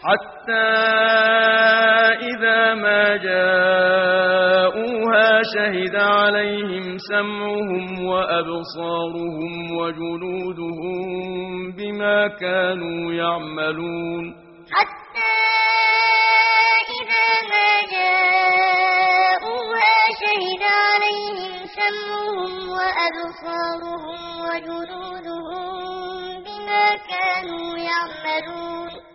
حتى إذا ما جاءوها شهد عليهم سمعهم وأبصارهم وجلودهم بما كانوا يعملون حتى إذا ما جاءوها شهد عليهم سمعهم وأبصارهم وجلودهم بما كانوا يعملون